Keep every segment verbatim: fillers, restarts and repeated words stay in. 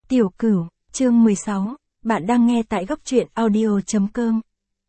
Tiểu Cửu, chương mười sáu, bạn đang nghe tại góc truyện audio chấm com.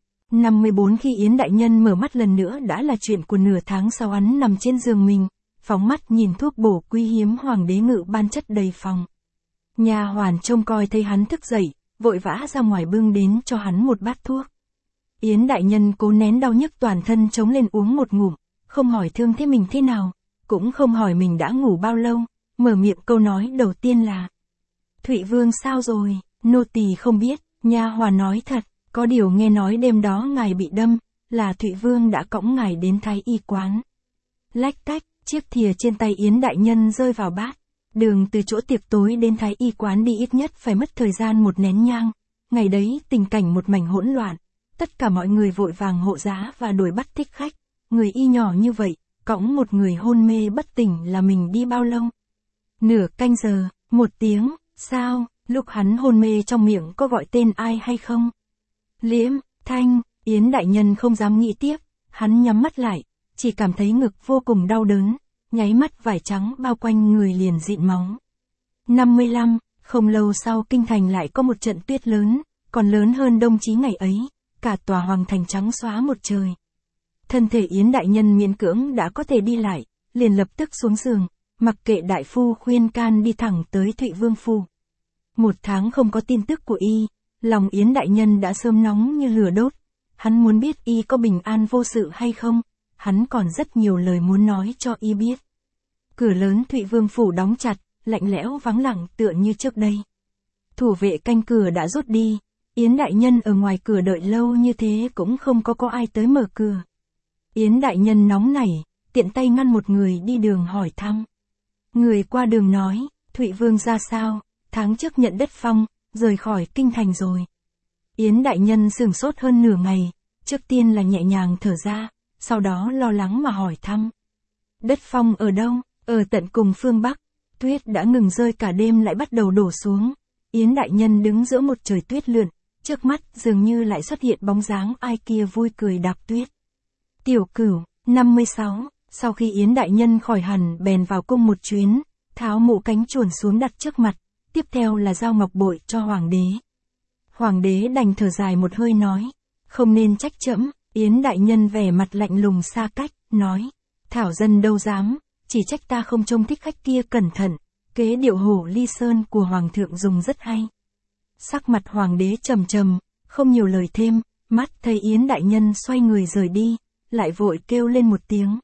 năm mươi bốn Khi Yến đại nhân mở mắt lần nữa đã là chuyện của nửa tháng sau. Hắn nằm trên giường mình, phóng mắt nhìn thuốc bổ quý hiếm hoàng đế ngự ban chất đầy phòng. Nha hoàn trông coi thấy hắn thức dậy, vội vã ra ngoài bưng đến cho hắn một bát thuốc. Yến đại nhân cố nén đau nhức toàn thân chống lên uống một ngụm, không hỏi thương thế mình thế nào, cũng không hỏi mình đã ngủ bao lâu, mở miệng câu nói đầu tiên là: Thụy Vương sao rồi? Nô tỳ không biết. Nha hoàn nói thật, có điều nghe nói đêm đó ngài bị đâm, là Thụy Vương đã cõng ngài đến Thái y quán. Lách tách, chiếc thìa trên tay Yến đại nhân rơi vào bát. Đường từ chỗ tiệc tối đến Thái y quán đi ít nhất phải mất thời gian một nén nhang. Ngày đấy tình cảnh một mảnh hỗn loạn, tất cả mọi người vội vàng hộ giá và đuổi bắt thích khách. Người y nhỏ như vậy, cõng một người hôn mê bất tỉnh là mình đi bao lâu? Nửa canh giờ, một tiếng. Sao, lúc hắn hôn mê trong miệng có gọi tên ai hay không? Liễm, Thanh. Yến đại nhân không dám nghĩ tiếp, hắn nhắm mắt lại, chỉ cảm thấy ngực vô cùng đau đớn, nháy mắt vải trắng bao quanh người liền dịn máu. năm mươi lăm, không lâu sau kinh thành lại có một trận tuyết lớn, còn lớn hơn Đông Chí ngày ấy, cả tòa hoàng thành trắng xóa một trời. Thân thể Yến đại nhân miễn cưỡng đã có thể đi lại, liền lập tức xuống giường, mặc kệ đại phu khuyên can đi thẳng tới Thụy Vương phủ. Một tháng không có tin tức của y, lòng Yến đại nhân đã sớm nóng như lửa đốt. Hắn muốn biết y có bình an vô sự hay không, hắn còn rất nhiều lời muốn nói cho y biết. Cửa lớn Thụy Vương phủ đóng chặt, lạnh lẽo vắng lặng tựa như trước đây. Thủ vệ canh cửa đã rút đi, Yến đại nhân ở ngoài cửa đợi lâu như thế cũng không có có ai tới mở cửa. Yến đại nhân nóng nảy, tiện tay ngăn một người đi đường hỏi thăm. Người qua đường nói, Thụy Vương ra sao? Tháng trước nhận đất phong, rời khỏi kinh thành rồi. Yến đại nhân sửng sốt hơn nửa ngày, trước tiên là nhẹ nhàng thở ra, sau đó lo lắng mà hỏi thăm. Đất phong ở đâu? Ở tận cùng phương Bắc. Tuyết đã ngừng rơi cả đêm lại bắt đầu đổ xuống. Yến đại nhân đứng giữa một trời tuyết lượn, trước mắt dường như lại xuất hiện bóng dáng ai kia vui cười đạp tuyết. Tiểu Cửu, năm mươi sáu, sau khi Yến đại nhân khỏi hẳn bèn vào cung một chuyến, tháo mũ cánh chuồn xuống đặt trước mặt. Tiếp theo là giao ngọc bội cho hoàng đế. Hoàng đế đành thở dài một hơi nói, không nên trách trẫm. Yến đại nhân vẻ mặt lạnh lùng xa cách, nói, thảo dân đâu dám, chỉ trách ta không trông thích khách kia cẩn thận, kế điệu hổ ly sơn của hoàng thượng dùng rất hay. Sắc mặt hoàng đế trầm trầm, không nhiều lời thêm, mắt thấy Yến đại nhân xoay người rời đi, lại vội kêu lên một tiếng.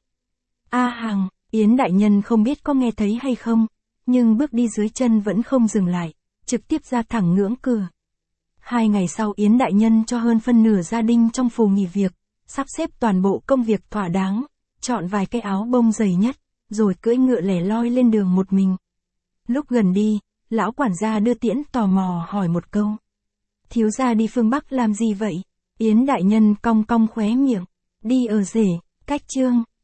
A Hằng. Yến đại nhân không biết có nghe thấy hay không, nhưng bước đi dưới chân vẫn không dừng lại, trực tiếp ra thẳng ngưỡng cửa. Hai ngày sau Yến đại nhân cho hơn phân nửa gia đình trong phủ nghỉ việc, sắp xếp toàn bộ công việc thỏa đáng, chọn vài cái áo bông dày nhất, rồi cưỡi ngựa lẻ loi lên đường một mình. Lúc gần đi, lão quản gia đưa tiễn tò mò hỏi một câu. Thiếu gia đi phương Bắc làm gì vậy? Yến đại nhân cong cong khóe miệng. Đi ở rể, cách chương.